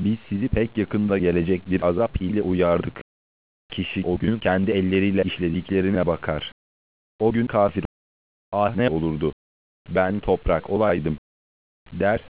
Biz sizi pek yakında gelecek bir azap ile uyardık. Kişi o gün kendi elleriyle işlediklerine bakar. O gün kafir, ah ne olurdu, ben toprak olaydım, der.